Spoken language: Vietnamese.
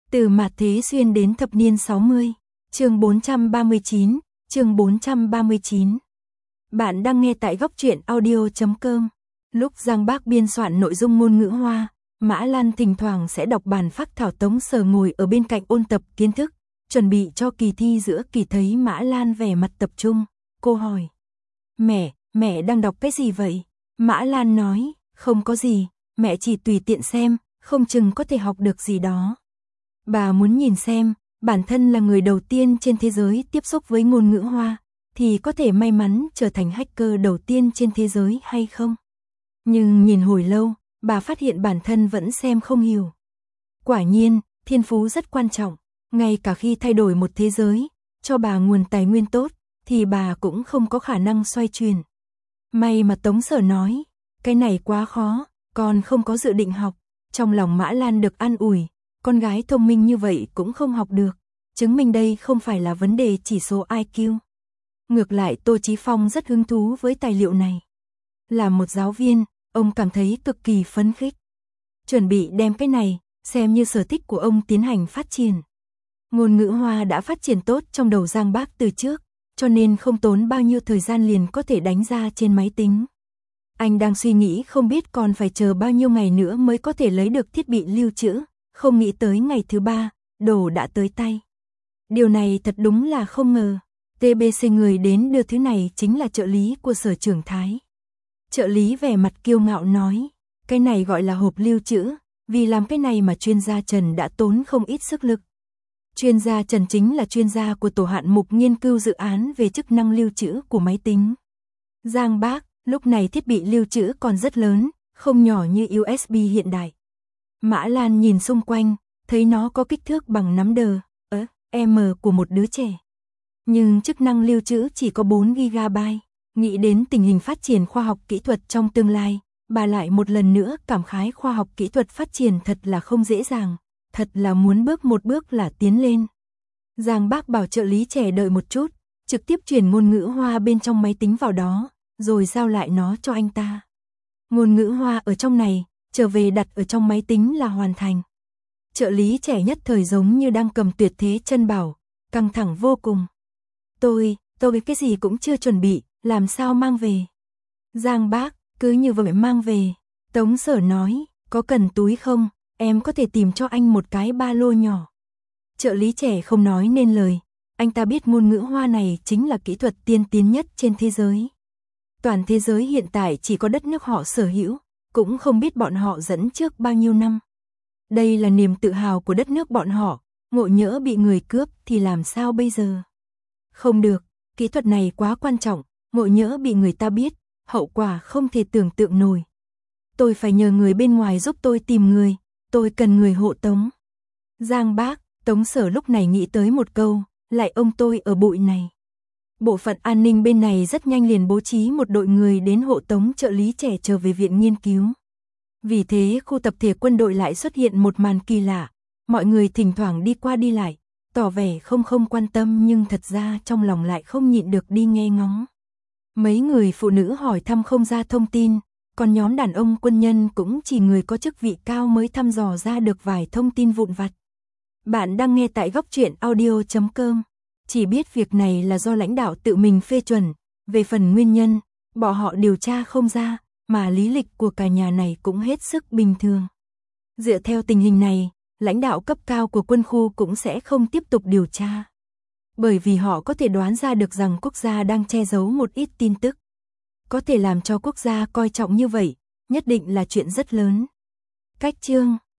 Từ mạt thế xuyên đến thập niên 60, chương 439, chương 439. Bạn đang nghe tại góc truyện audio.com. Lúc Giang Bác biên soạn nội dung ngôn ngữ Hoa, Mã Lan thỉnh thoảng sẽ đọc bản phác thảo. Tống Sở ngồi ở bên cạnh ôn tập kiến thức, chuẩn bị cho kỳ thi giữa kỳ. Thấy Mã Lan vẻ mặt tập trung, cô hỏi: Mẹ đang đọc cái gì vậy? Mã Lan nói: không có gì, mẹ chỉ tùy tiện xem, không chừng có thể học được gì đó. Bà muốn nhìn xem, bản thân là người đầu tiên trên thế giới tiếp xúc với ngôn ngữ Hoa, thì có thể may mắn trở thành hacker đầu tiên trên thế giới hay không? Nhưng nhìn hồi lâu, bà phát hiện bản thân vẫn xem không hiểu. Quả nhiên, thiên phú rất quan trọng, ngay cả khi thay đổi một thế giới, cho bà nguồn tài nguyên tốt, thì bà cũng không có khả năng xoay chuyển. May mà Tống Sở nói, cái này quá khó, con không có dự định học. Trong lòng Mã Lan được an ủi, con gái thông minh như vậy cũng không học được, chứng minh đây không phải là vấn đề chỉ số IQ. Ngược lại Tô Chí Phong rất hứng thú với tài liệu này. Là một giáo viên, ông cảm thấy cực kỳ phấn khích. Chuẩn bị đem cái này, xem như sở thích của ông tiến hành phát triển. Ngôn ngữ Hoa đã phát triển tốt trong đầu Giang Bác từ trước, cho nên không tốn bao nhiêu thời gian liền có thể đánh ra trên máy tính. Anh đang suy nghĩ không biết còn phải chờ bao nhiêu ngày nữa mới có thể lấy được thiết bị lưu trữ, không nghĩ tới ngày thứ 3, đồ đã tới tay. Điều này thật đúng là không ngờ. TBC người đến đưa thứ này chính là trợ lý của Sở Trưởng Thái. Trợ lý vẻ mặt kiêu ngạo nói, cái này gọi là hộp lưu trữ, vì làm cái này mà chuyên gia Trần đã tốn không ít sức lực. Chuyên gia Trần chính là chuyên gia của tổ hạng mục nghiên cứu dự án về chức năng lưu trữ của máy tính. Giang Bác, lúc này thiết bị lưu trữ còn rất lớn, không nhỏ như USB hiện đại. Mã Lan nhìn xung quanh, thấy nó có kích thước bằng nắm đờ, M của một đứa trẻ. Nhưng chức năng lưu trữ chỉ có 4 GB. Nghĩ đến tình hình phát triển khoa học kỹ thuật trong tương lai, bà lại một lần nữa cảm khái khoa học kỹ thuật phát triển thật là không dễ dàng, thật là muốn bước một bước là tiến lên. Giang Bác bảo trợ lý trẻ đợi một chút, trực tiếp chuyển ngôn ngữ Hoa bên trong máy tính vào đó, rồi giao lại nó cho anh ta. Ngôn ngữ Hoa ở trong này, trở về đặt ở trong máy tính là hoàn thành. Trợ lý trẻ nhất thời giống như đang cầm tuyệt thế chân bảo, căng thẳng vô cùng. Tôi cái gì cũng chưa chuẩn bị, làm sao mang về? Giang Bác, cứ như vậy mang về. Tống Sở nói, có cần túi không? Em có thể tìm cho anh một cái ba lô nhỏ. Trợ lý trẻ không nói nên lời, anh ta biết ngôn ngữ Hoa này chính là kỹ thuật tiên tiến nhất trên thế giới. Toàn thế giới hiện tại chỉ có đất nước họ sở hữu, cũng không biết bọn họ dẫn trước bao nhiêu năm. Đây là niềm tự hào của đất nước bọn họ, ngộ nhỡ bị người cướp thì làm sao bây giờ? Không được, kỹ thuật này quá quan trọng, ngộ nhỡ bị người ta biết, hậu quả không thể tưởng tượng nổi. Tôi phải nhờ người bên ngoài giúp tôi tìm người, tôi cần người hộ tống. Giang Bác, Tống Sở lúc này nghĩ tới một câu, lại ông tôi ở bụi này. Bộ phận an ninh bên này rất nhanh liền bố trí một đội người đến hộ tống trợ lý trẻ trở về viện nghiên cứu. Vì thế khu tập thể quân đội lại xuất hiện một màn kỳ lạ, mọi người thỉnh thoảng đi qua đi lại, tỏ vẻ không quan tâm nhưng thật ra trong lòng lại không nhịn được đi nghe ngóng. Mấy người phụ nữ hỏi thăm không ra thông tin, còn nhóm đàn ông quân nhân cũng chỉ người có chức vị cao mới thăm dò ra được vài thông tin vụn vặt. Bạn đang nghe tại góc truyện audio.com. Chỉ biết việc này là do lãnh đạo tự mình phê chuẩn, về phần nguyên nhân, bọn họ điều tra không ra, mà lý lịch của cả nhà này cũng hết sức bình thường. Dựa theo tình hình này, lãnh đạo cấp cao của quân khu cũng sẽ không tiếp tục điều tra. Bởi vì họ có thể đoán ra được rằng quốc gia đang che giấu một ít tin tức. Có thể làm cho quốc gia coi trọng như vậy, nhất định là chuyện rất lớn. Cách chương